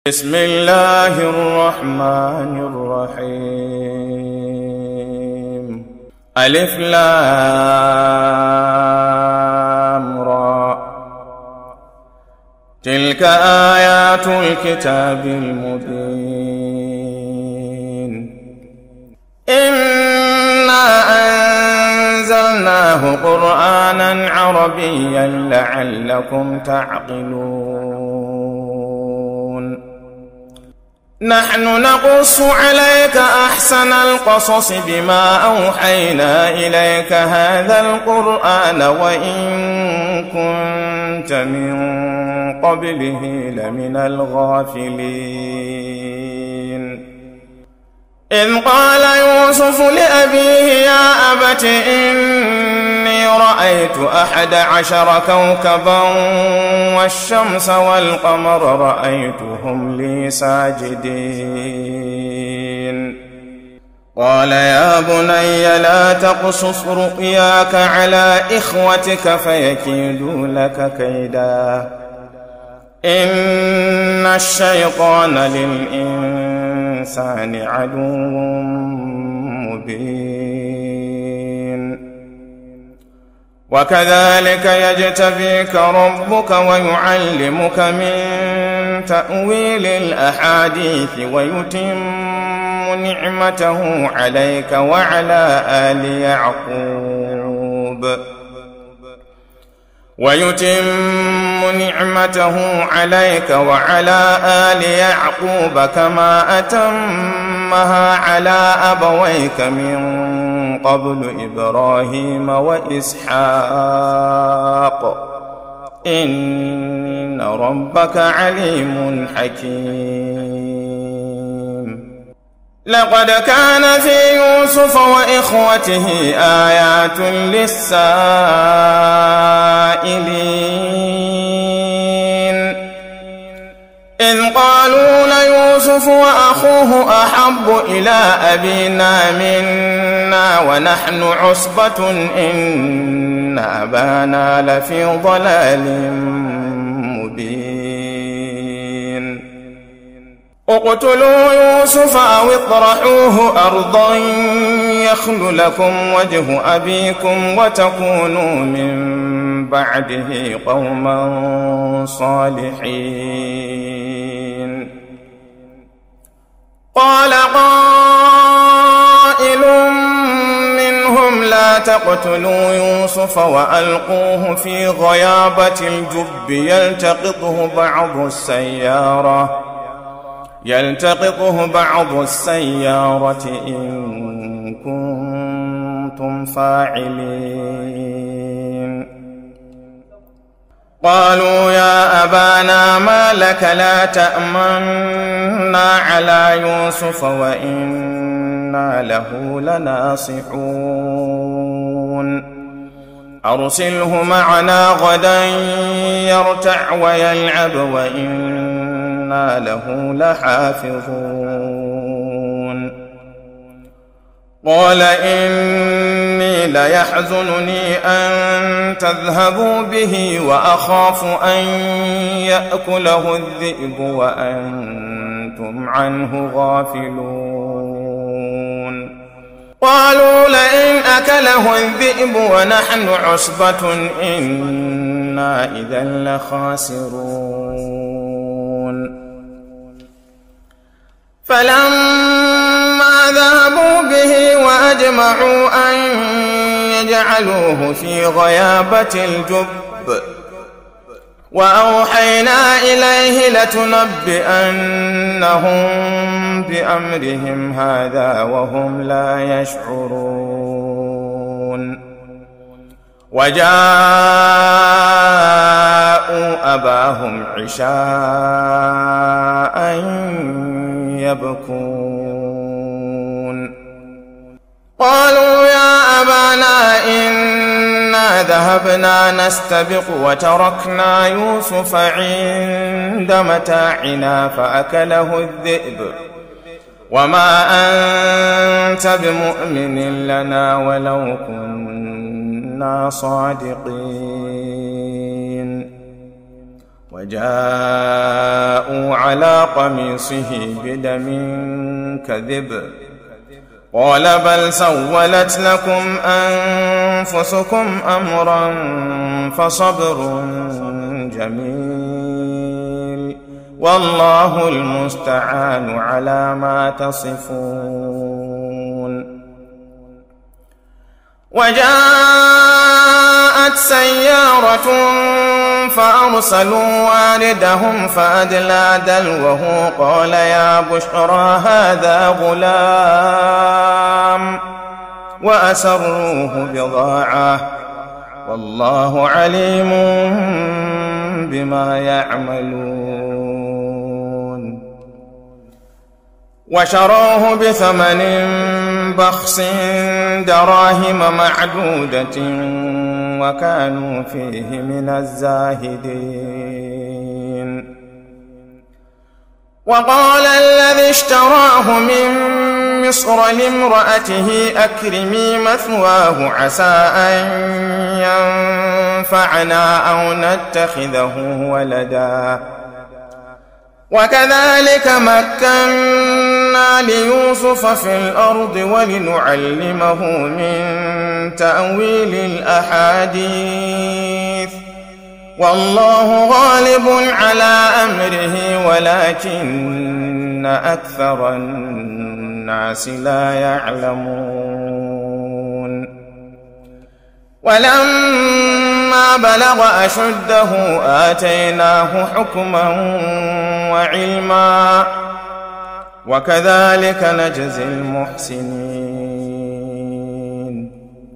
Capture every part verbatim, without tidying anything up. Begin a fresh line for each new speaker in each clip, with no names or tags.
بسم الله الرحمن الرحيم. ألف لام را. تلك آيات الكتاب المبين. إنا أنزلناه قرآنا عربيا لعلكم تعقلون. نحن نقص عليك أحسن القصص بما أوحينا إليك هذا القرآن وإن كنت من قبله لمن الغافلين. إذ قال يوسف لأبيه يا أبت إني رأيت أحد عشر كوكبا والشمس والقمر رأيتهم لي ساجدين. قال يا بني لا تقصص رؤياك على إخوتك فيكيدوا لك كيدا إن الشيطان للإنسان عدو مبين. وكذلك يجتبيك ربك ويعلمك من تأويل الأحاديث ويتم نعمته عليك وعلى آل يعقوب ويتم نعمته عليك وعلى آل يعقوب كما أتمها على أبويك من قبل إبراهيم وإسحاق إن ربك عليم حكيم. لقد كان في يوسف وإخوته آيات للسائلين إذ قالوا ليوسف وأخوه أحب إلى أبينا منا ونحن عصبة إن أبانا لفي ضلال مبين. اقتلوا يوسف أو اطرحوه أرضا يخل لكم وجه أبيكم وتكونوا من بعده قوما صالحين. قال قائل منهم لا تقتلوا يوسف وألقوه في غيابة الجب يلتقطه بعض السيارة يلتقطه بعض السيارة إن كنتم فاعلين. قالوا يا أبانا ما لك لا تأمنا على يوسف وإنا له لناصحون. أرسله معنا غدا يرتع ويلعب وإنا له لحافظون. قال إني ليحزنني أن تذهبوا به وأخاف أن يأكله الذئب وأنتم عنه غافلون. قالوا لئن أكله الذئب ونحن عصبة إنا إذا لخاسرون. فلما ذهبوا به وأجمعوا أن يجعلوه في غيابة الجب وأوحينا إليه لتنبئنهم بأمرهم هذا وهم لا يشعرون. وجاءوا أباهم عشاء يبكون. قالوا يا أبانا إنا ذهبنا نستبق وتركنا يوسف عند متاعنا فأكله الذئب وما أنت بمؤمن لنا ولو كنا صادقين. وجاءوا على قميصه بدم كذب قال بل سولت لكم أنفسكم أمرا فصبر جميل والله المستعان على ما تصفون. وجاءت سيارة فأرسلوا واردهم فأدلى دلوه قال يا بشرى هذا غلام وأسروه بضاعة والله عليم بما يعملون. وشروه بثمن بخس دراهم معدودة وكانوا فيه من الزاهدين. وقال الذي اشتراه من مصر لامرأته أكرمي مثواه عسى أن ينفعنا أو نتخذه ولدا وكذلك مكنا ليوسف في الأرض ولنعلمه من تأويل الأحاديث والله غالب على أمره ولكن أكثر الناس لا يعلمون. ولما بلغ أشده آتيناه حكما وعلما وكذلك نجزي المحسنين.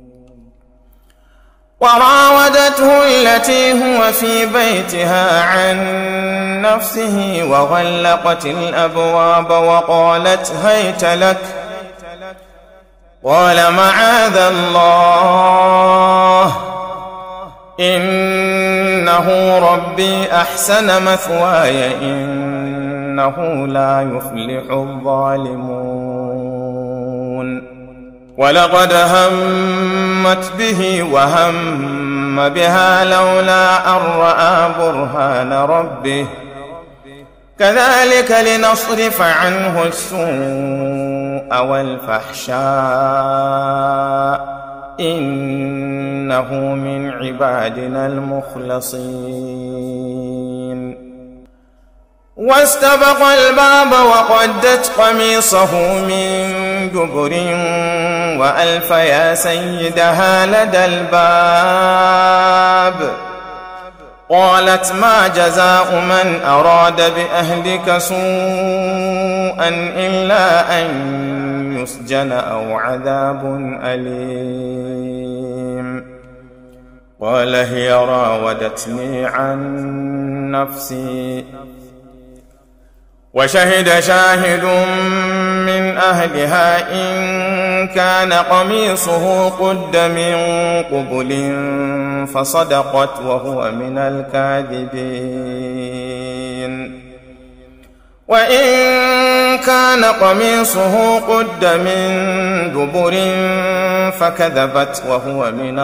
وراودته التي هو في بيتها عن نفسه وغلقت الأبواب وقالت هيت لك قال معاذ الله إنه ربي أحسن مثواي إنه لا يفلح الظالمون. ولقد همت به وهم بها لولا أن رأى برهان ربه كذلك لنصرف عنه السوء والفحشاء إنه من عبادنا المخلصين. واستبق الباب وقدت قميصه من دبر وألف يا سيدها لدى الباب قالت ما جزاء من أراد بأهلك سوءا إلا أن يسجن أو عذاب أليم. قال هي راودتني عن نفسي وشهد شاهد من أهلها إن كان قميصه قد من قبل فصدقت وهو من الكاذبين وإن كان قميصه قد من دبر فكذبت وهو من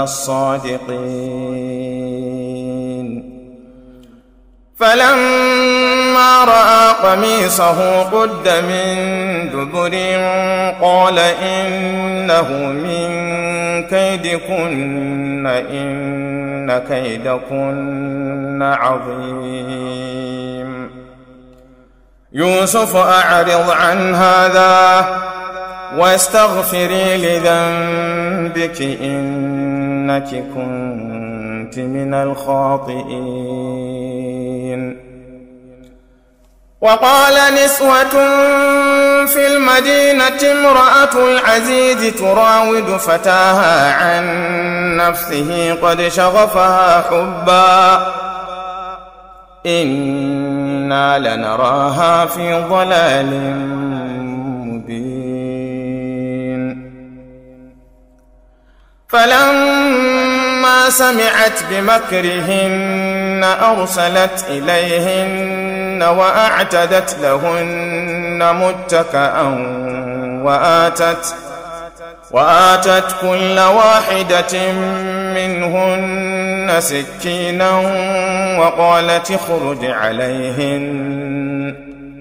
الصادقين. فلما رأى قميصه قد من دبر قال إنه من كيدكن إن كيدكن عظيم. يوسف أعرض عن هذا واستغفري لذنبك إنك كنت من الخاطئين. وقال نسوة في المدينة امرأة العزيز تراود فتاها عن نفسه قد شغفها حبا إنا لنراها في ضلال مبين. فلما سمعت بمكرهن أرسلت إليهن وأعتدت لهن متكئا وآتت وآتت كل واحدة منهن سكينا وقالت اخرج عليهن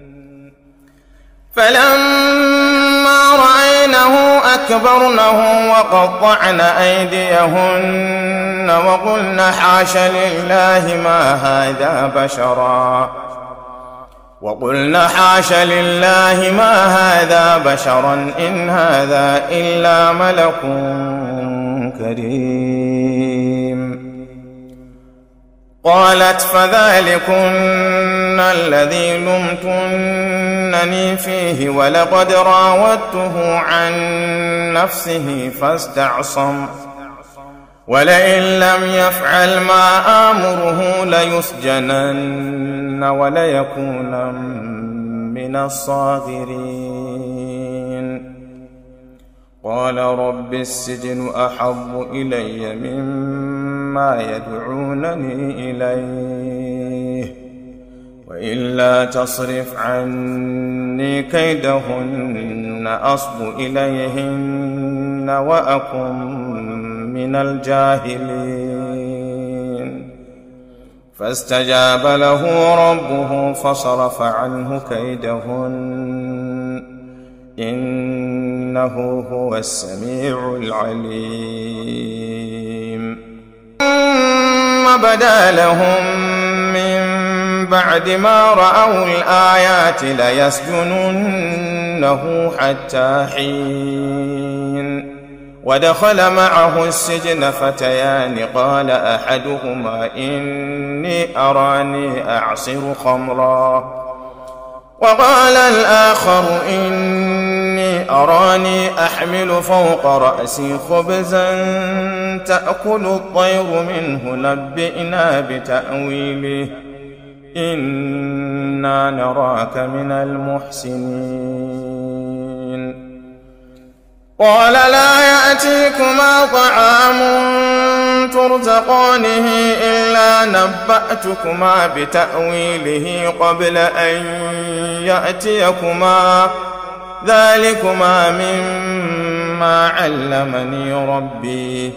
فلما رأينه أكبرنه وقطعن أيديهن وقلن حاش لله ما هذا بشرا وقلن حاش لله ما هذا بشرا إن هذا إلا ملك كريم. قالت فذلكن الذي لمتنني فيه ولقد راودته عن نفسه فاستعصم ولئن لم يفعل ما آمره ليسجنن وليكون من الصاغرين. قال رب السجن أحب إلي مما يدعونني إليه وإلا تصرف عني كيدهن أصب إليهن وأكن من الجاهلين. فاستجاب له ربه فصرف عنه كيدهن إنه هو السميع العليم. ثم بدا لهم من بعد ما رأوا الآيات ليسجننه حتى حين. ودخل معه السجن فتيان قال أحدهما إني أراني أعصر خمرا وقال الآخر إني أراني أحمل فوق رأسي خبزا تأكل الطير منه نبئنا بتأويله إنا نراك من المحسنين. قال لا يأتيكما طعام ترزقانه إلا نبأتكما بتأويله قبل أن يأتيكما ذلكما مما علمني ربي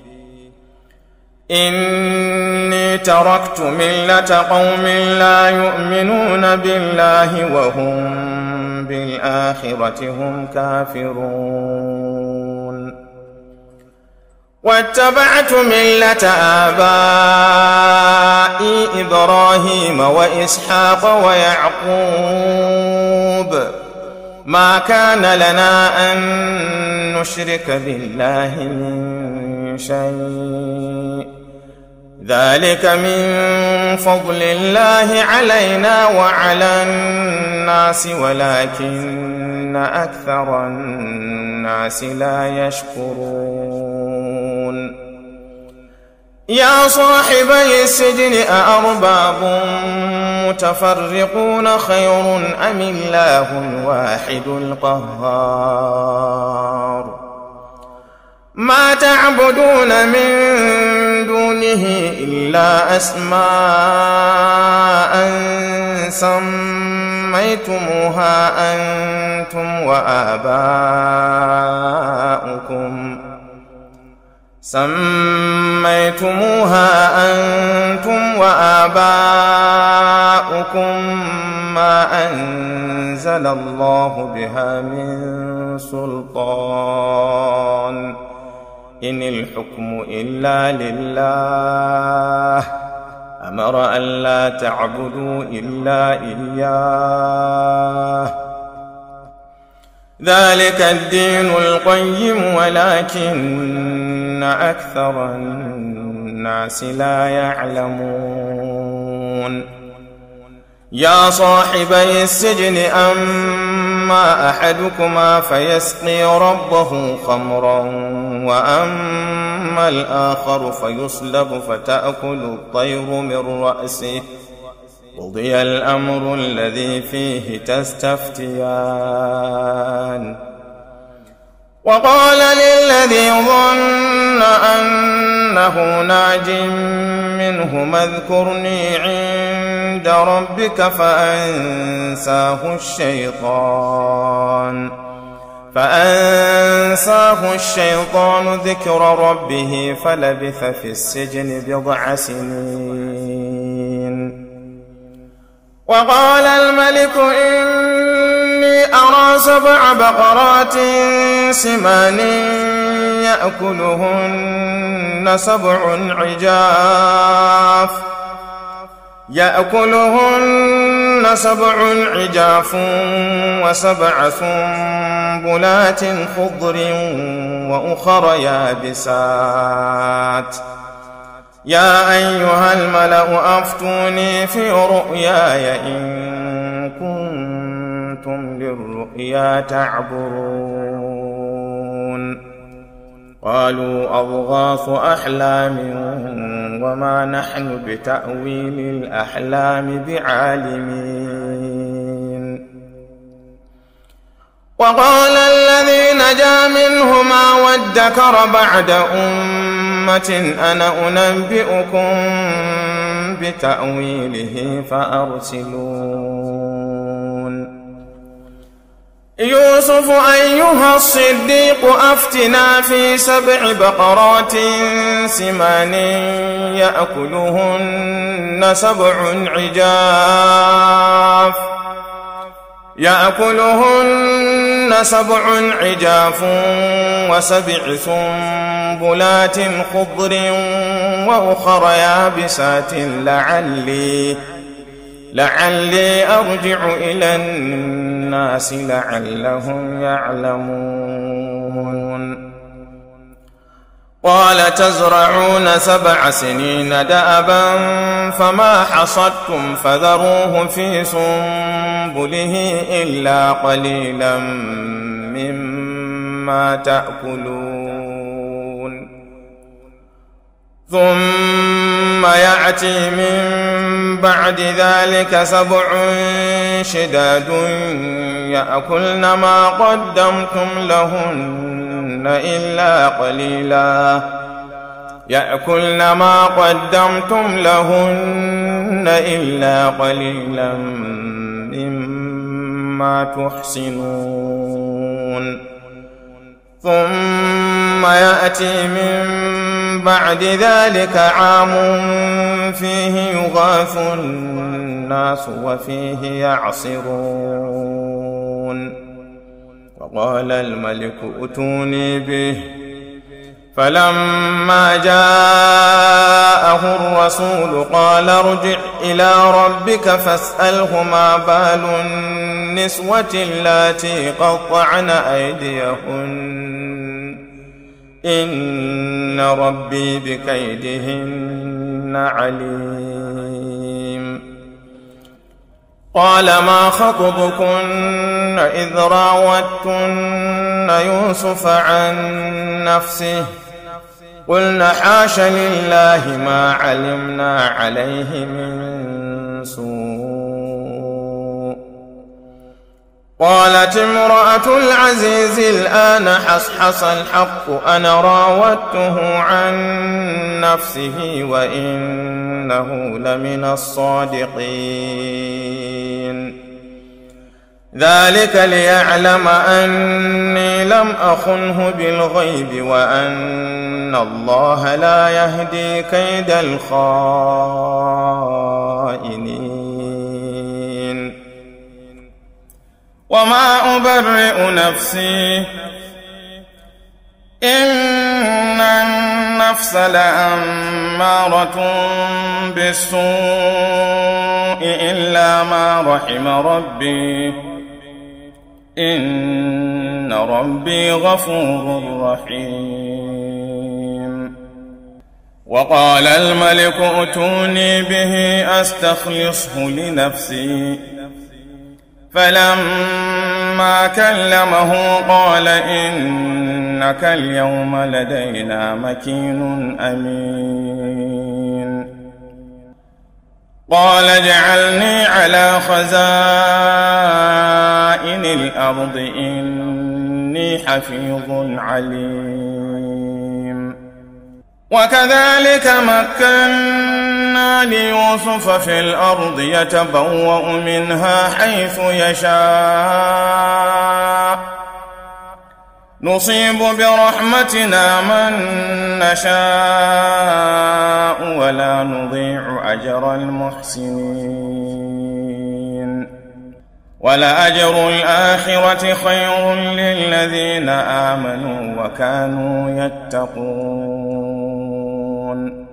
إني تركت ملة قوم لا يؤمنون بالله وهم بالآخرة هم كافرون. واتبعت ملة آبائي إبراهيم وإسحاق ويعقوب ما كان لنا أن نشرك بالله من شيء ذلك من فضل الله علينا وعلى الناس ولكن أكثر الناس لا يشكرون. يا صاحبي السجن أأرباب متفرقون خير أم الله الواحد القهار ما تعبدون من دونه إلا أسماء سميتموها أنتم وآباؤكم سميتموها أنتم وآباؤكم ما أنزل الله بها من سلطان إن الحكم إلا لله أمر أن لا تعبدوا إلا إياه ذلك الدين القيم ولكن أكثر الناس لا يعلمون. يا صاحبي السجن أما أحدكما فيسقي ربه خمرا وأما الآخر فيصلب فتأكل الطير من رأسه قضي الأمر الذي فيه تستفتيان. وقال للذي ظن أنه ناج منهما اذكرني عند ربك فأنساه الشيطان فأنساه الشيطان ذكر ربه فلبث في السجن بضع سنين. وقال الملك إني أرى سبع بقرات سمان يأكلهن سبع عجاف يأكلهن سبع عجاف وسبع سنبلات خضر وأخر يابسات يا أيها الملأ أفتوني في رؤياي إن كنتم للرؤيا تعبرون. قالوا أضغاث أحلام وما نحن بتأويل الأحلام بعالمين. وقال الذي نجا منهما وادكر بعد أمة أنا أنبئكم بتأويله فأرسلون. يوسف أيها الصديق أفتنا في سبع بقرات سمان يأكلهن سبع عجاف يأكلهن سبع عجاف وسبع سنبلات خضر وأخر يابسات لعلي لعلي أرجع إلى الناس لعلهم يعلمون. قال تزرعون سبع سنين دأبا فما حصدتم فذروه في سنبله إلا قليلا مما تأكلون. ثم يأتي من بعد ذلك سبع شداد يأكلن ما قدمتم لهن إلا قليلا يأكلن ما قدمتم لهن إلا قليلا مما تحسنون. ثم يأتي من بعد ذلك عام فيه يغاث الناس وفيه يعصرون. وقال الملك ائتوني به فلما جاءه الرسول قال ارجع إلى ربك فاسأله ما بال النسوة اللاتي قطعن أيديهن إن ربي بكيدهن عليم. قال ما خطبكن إذ راوتن يوسف عن نفسه قلنا حاش لله ما علمنا عليه من سوء. قالت امرأة العزيز الآن حصحص الحق أنا راودته عن نفسه وإنه لمن الصادقين. ذلك ليعلم أني لم أخنه بالغيب وأن الله لا يهدي كيد الخائنين. وما أبرئ نفسي إن النفس لأمارة بالسوء إلا ما رحم ربي إن ربي غفور رحيم. وقال الملك ائتوني به أستخلصه لنفسي فلما كلمه قال إنك اليوم لدينا مكين أمين. قال اجعلني على خزائن الأرض إني حفيظ عليم. وكذلك مكنا ليوسف في الأرض يتبوأ منها حيث يشاء نصيب برحمتنا من نشاء ولا نضيع أجر المحسنين ولأجر الآخرة خير للذين آمنوا وكانوا يتقون.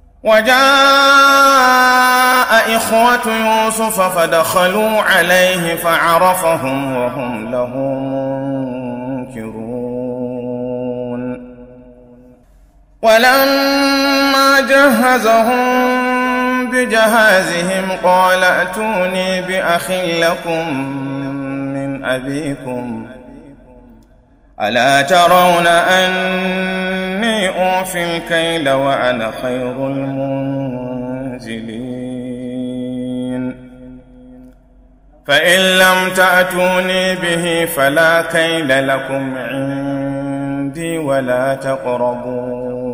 وجاء إخوة يوسف فدخلوا عليه فعرفهم وهم له منكرون. ولما جهزهم بجهازهم قال ائتوني بأخ لكم من أبيكم ألا ترون أني أوفي الكيل وأنا خير المنزلين فإن لم تأتوني به فلا كيل لكم عندي ولا تقربون.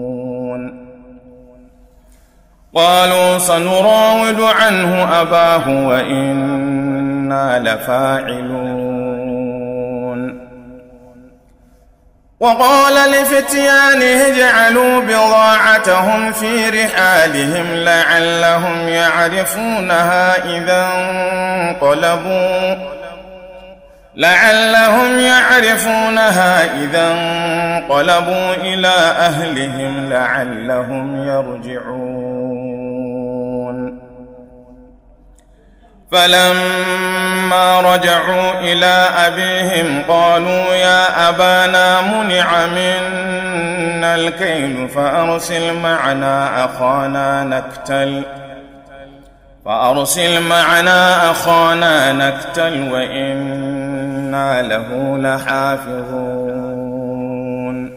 قالوا سنراود عنه أباه وإنا لفاعلون. وقال لفتيانه اجعلوا بضاعتهم في رحالهم لعلهم يعرفونها إذا انقلبوا لعلهم يعرفونها إذا انقلبوا إلى أهلهم لعلهم يرجعون. فلما رجعوا إلى أبيهم قالوا يا أبانا منع منا الكيل فأرسل معنا أخانا نكتل فأرسل معنا أخانا نكتل وإنا له لحافظون.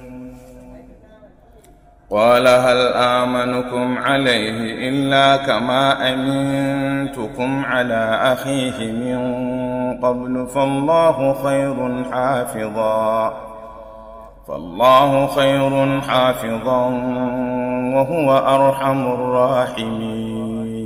قال هل آمنكم عليه إلا كما أمنتكم على أخيه من قبل فالله خير حافظا فالله خير حافظا وهو أرحم الراحمين.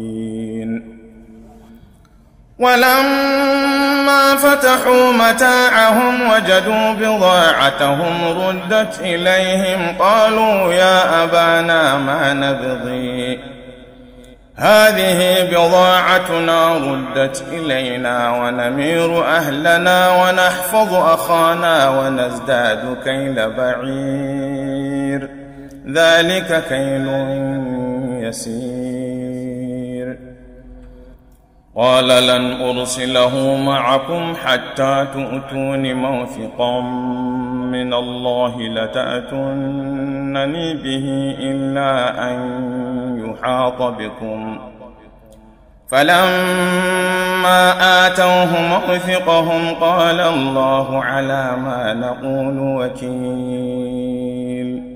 ولما فتحوا متاعهم وجدوا بضاعتهم ردت إليهم قالوا يا أبانا ما نبغي هذه بضاعتنا ردت إلينا ونمير أهلنا ونحفظ أخانا ونزداد كيل بعير ذلك كيل يسير. قال لن أرسله معكم حتى تؤتون موثقا من الله لتأتونني به إلا أن يحاط بكم. فلما آتوه موثقهم قال الله على ما نقول وكيل.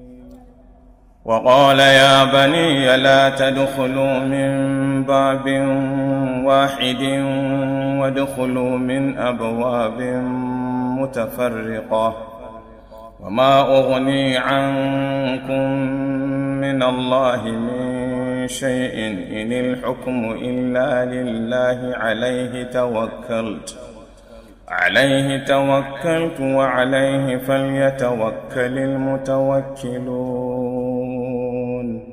وقال يا بني لا تدخلوا من باب واحد وادخلوا من أبواب متفرقة وما أغني عنكم من الله من شيء إن الحكم إلا لله عليه توكلت عليه توكلت وعليه فليتوكل المتوكلون.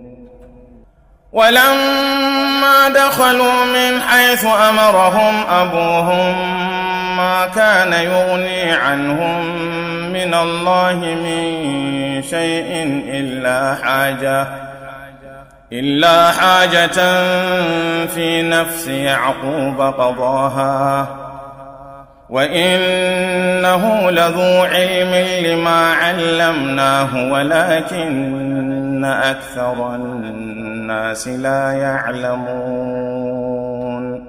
ولما دخلوا من حيث أمرهم أبوهم ما كان يغني عنهم من الله من شيء إلا حاجة إلا حاجة في نفس يعقوب قضاها وإنه لذو علم لما علمناه ولكن أكثر الناس لا يعلمون.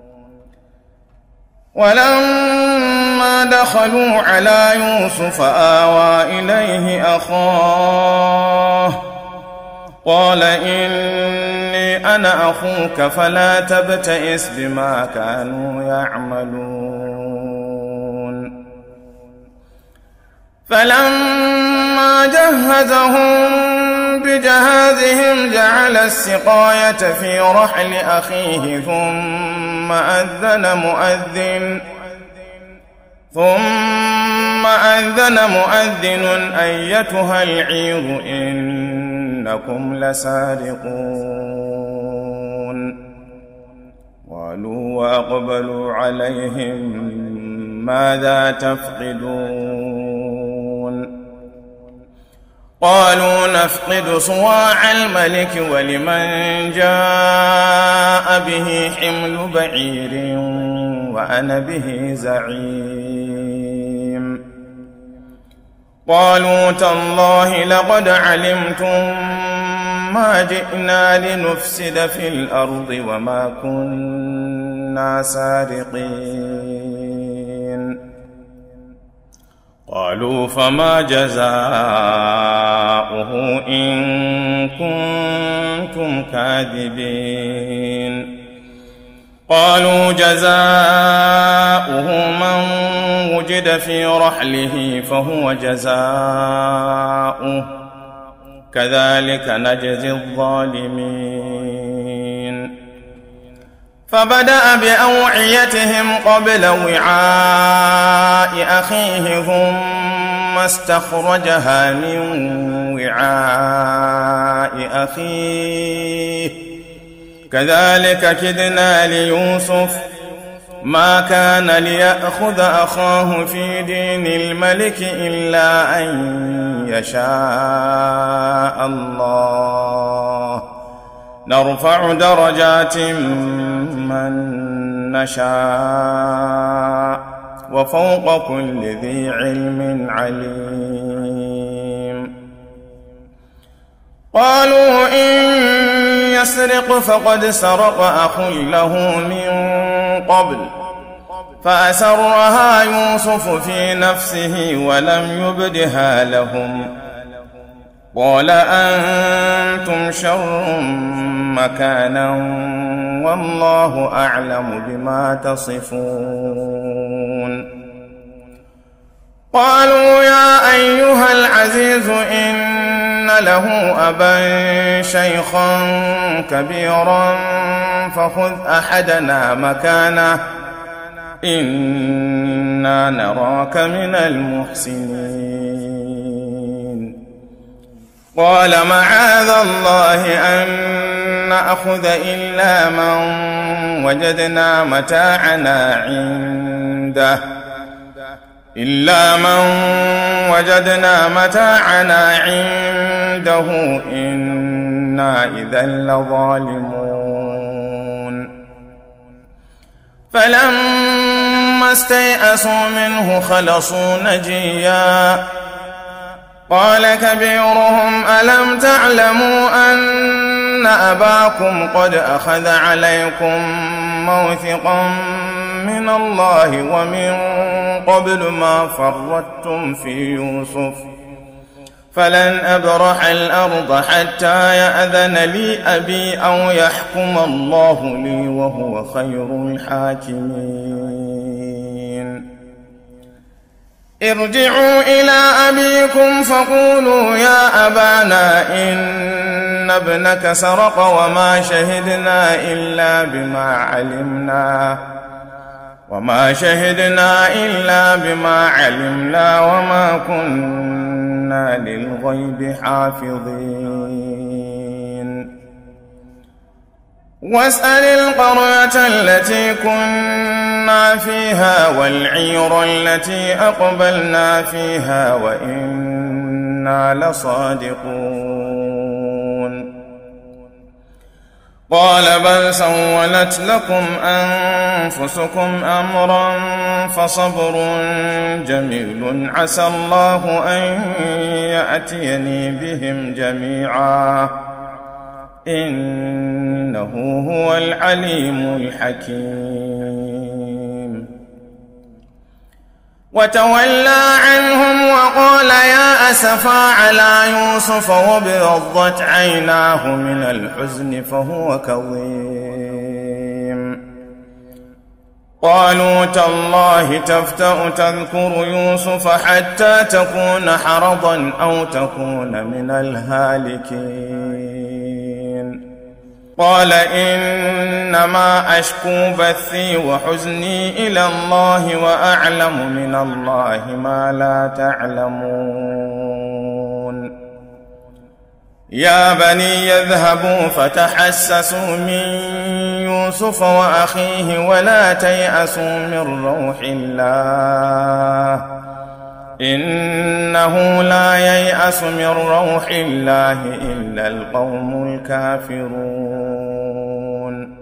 ولما دخلوا على يوسف آوى إليه أخاه قال إني أنا أخوك فلا تبتئس بما كانوا يعملون. فلما جهزهم بجهازهم جعل السقاية في رحل أخيه ثم أذن مؤذن ثم فأذن مؤذن أيتها العير إنكم لسارقون قالوا وأقبلوا عليهم ماذا تفقدون قالوا نفقد صواع الملك ولمن جاء به حمل بعير وأنا به زعيم قالوا تالله لقد علمتم ما جئنا لنفسد في الأرض وما كنا سارقين قالوا فما جزاؤه إن كنتم كاذبين قالوا جزاؤه من وجد في رحله فهو جزاؤه كذلك نجزي الظالمين فبدأ بأوعيتهم قبل وعاء أخيه ثم استخرجها من وعاء أخيه كذلك كدنا ليوسف ما كان ليأخذ أخاه في دين الملك إلا أن يشاء الله نرفع درجات من نشاء وفوق كل ذي علم عليم قالوا إن يسرق فقد سرق أخ له من قبل فأسرها يوسف في نفسه ولم يبدها لهم قال أنتم شر مكانا والله أعلم بما تصفون قالوا يا أيها العزيز إن له أبا شيخا كبيرا فخذ أحدنا مكانه إنا نراك من المحسنين قال معاذ الله أن نأخذ إلا من وجدنا متاعنا عنده إلا من وجدنا متاعنا عنده إنا إذا لظالمون فلما استيئسوا منه خلصوا نجيا قال كبيرهم ألم تعلموا أن أباكم قد أخذ عليكم موثقا من الله ومن قبل ما فرطتم في يوسف فلن أبرح الأرض حتى يأذن لي أبي أو يحكم الله لي وهو خير الحاكمين ارجعوا إلى أبيكم فقولوا يا أبانا إن ابنك سرق وما شهدنا إلا بما علمنا وما شهدنا إلا بما علمنا وما كنا للغيب حافظين واسأل القرية التي كنا فيها والعير التي أقبلنا فيها وإنا لصادقون قال بل سولت لكم أنفسكم أمرا فصبر جميل عسى الله أن يأتيني بهم جميعا إنه هو العليم الحكيم وتولى عنهم وقال يا أسفا على يوسف وابيضت عيناه من الحزن فهو كظيم قالوا تالله تفتأ تذكر يوسف حتى تكون حرضا أو تكون من الهالكين قال إنما أشكو بثي وحزني إلى الله وأعلم من الله ما لا تعلمون. يا بني يذهبوا فتحسسوا من يوسف وأخيه ولا تيأسوا من روح الله إنه لا ييأس من روح الله إلا القوم الكافرون.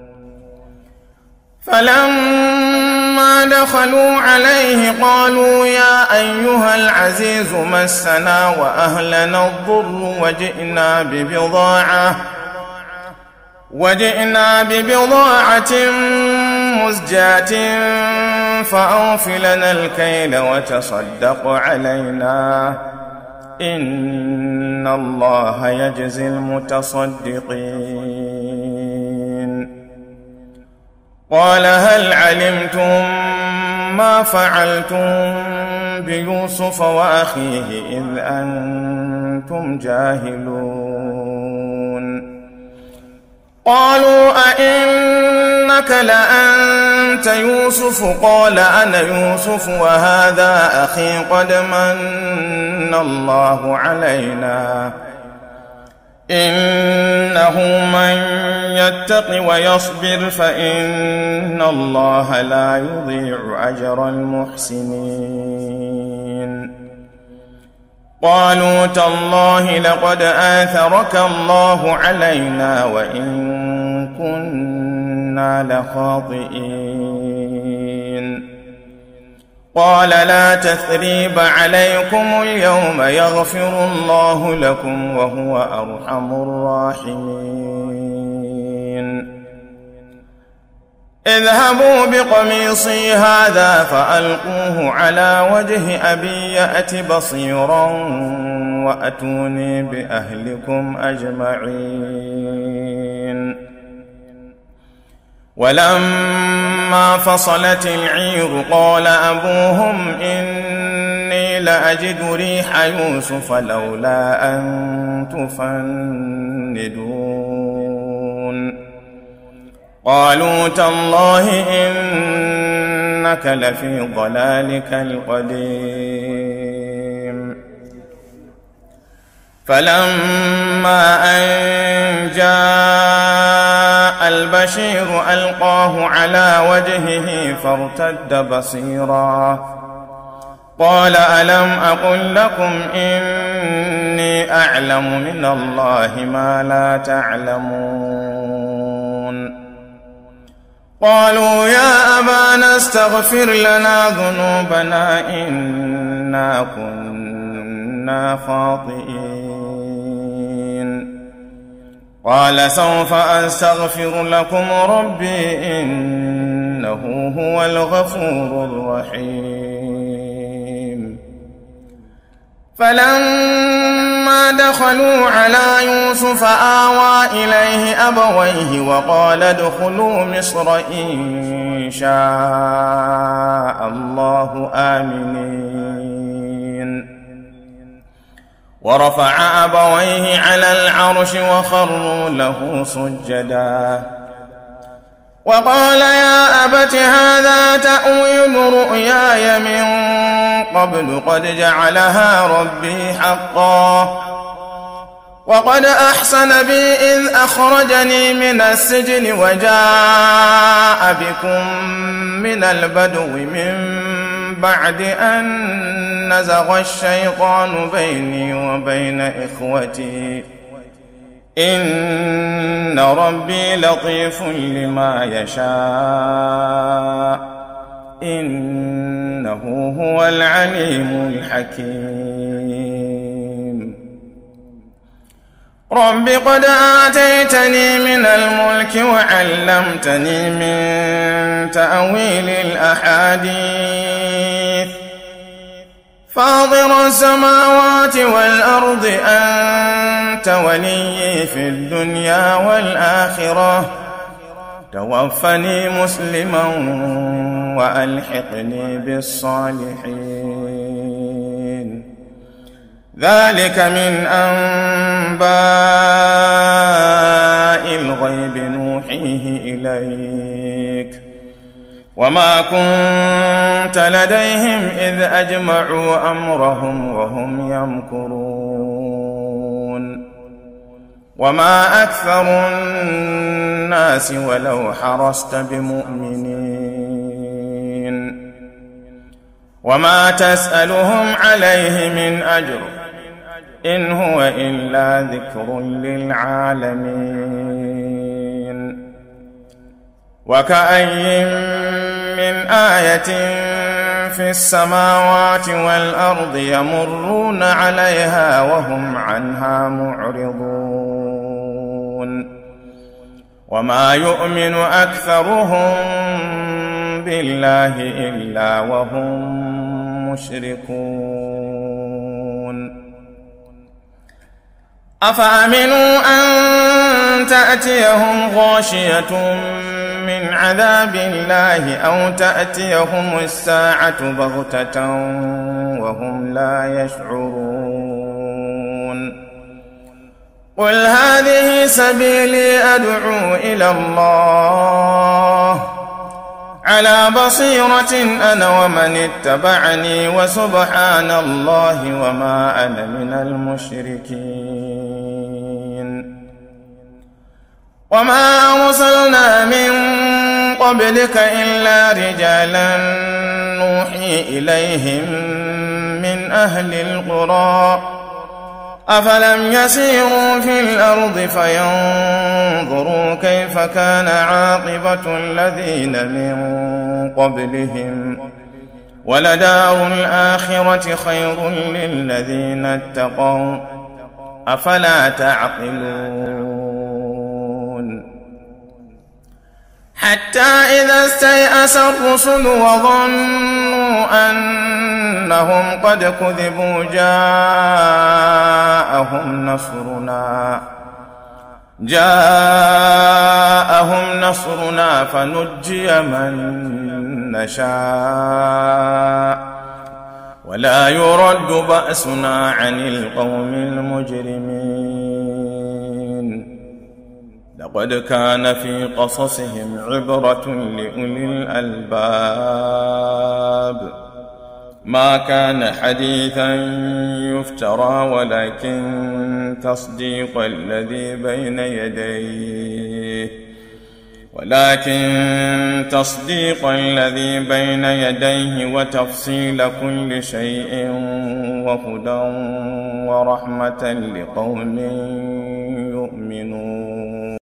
فلما دخلوا عليه قالوا يا أيها العزيز مسنا وأهلنا الضر وجئنا ببضاعة وجئنا ببضاعة مزجاة فأوف لنا الكيل وتصدق علينا إن الله يجزي المتصدقين. قال هل علمتم ما فعلتم بيوسف وأخيه إذ أنتم جاهلون؟ قالوا أئنك لأنت يوسف؟ قال أنا يوسف وهذا أخي قد من الله علينا إنه من يتق ويصبر فإن الله لا يضيع أجر المحسنين. قالوا تالله لقد آثرك الله علينا وإن كنا لخاطئين. قال لا تثريب عليكم اليوم يغفر الله لكم وهو أرحم الراحمين. اذهبوا بقميصي هذا فألقوه على وجه أبي يأت بصيرا وأتوني بأهلكم أجمعين. ولما فصلت العير قال أبوهم إني لأجد ريح يوسف لولا أن تفندون. قالوا تالله إنك لفي ضلالك القديم. فلما أن جاء البشير ألقاه على وجهه فارتد بصيرا قال ألم أقل لكم إني أعلم من الله ما لا تعلمون. قالوا يا أبانا استغفر لنا ذنوبنا إنا كنا خاطئين. قال سوف أستغفر لكم ربي إنه هو الغفور الرحيم. فلما دخلوا على يوسف آوى إليه أبويه وقال ادخلوا مصر إن شاء الله آمنين. ورفع أبويه على العرش وخروا له سجدا وقال يا أبت هذا تأويل رؤياي من قبل قد جعلها ربي حقا وقد أحسن بي إذ أخرجني من السجن وجاء بكم من البدو من بعد أن نزغ الشيطان بيني وبين إخوتي إن ربي لطيف لما يشاء إنه هو العليم الحكيم. رب قد آتيتني من الملك وعلمتني من تأويل الأحاديث فاطر السماوات والأرض أنت ولي في الدنيا والآخرة توفني مسلما وألحقني بالصالحين. ذلك من أنباء أنباء الغيب نوحيه إليك وما كنت لديهم إذ أجمعوا أمرهم وهم يمكرون وما أكثر الناس ولو حرصت بمؤمنين وما تسألهم عليه من أجر إن هو إلا ذكر للعالمين وكأين من آية في السماوات والأرض يمرون عليها وهم عنها معرضون وما يؤمن أكثرهم بالله إلا وهم مشركون أفأمنوا أن تأتيهم غاشية من عذاب الله أو تأتيهم الساعة بغتة وهم لا يشعرون قل هذه سبيلي أدعو إلى الله على بصيرة أنا ومن اتبعني وسبحان الله وما أنا من المشركين وما أرسلنا من قبلك إلا رجالا نوحي إليهم من أهل القرى أفلم يسيروا في الأرض فينظروا كيف كان عاقبة الذين من قبلهم ولدار الآخرة خير للذين اتقوا أفلا تعقلون حتى إذا استيأس الرسل وظنوا أنهم قد كذبوا جاءهم نصرنا جاءهم نصرنا فنجي من نشاء ولا يرد بأسنا عن القوم المجرمين لقد كان في قصصهم عبرة لأولي الألباب ما كان حديثا يفترى ولكن تصديق الذي بين يديه ولكن تصديق الذي بين يديه وتفصيل كل شيء وهدى ورحمة لقوم يؤمنون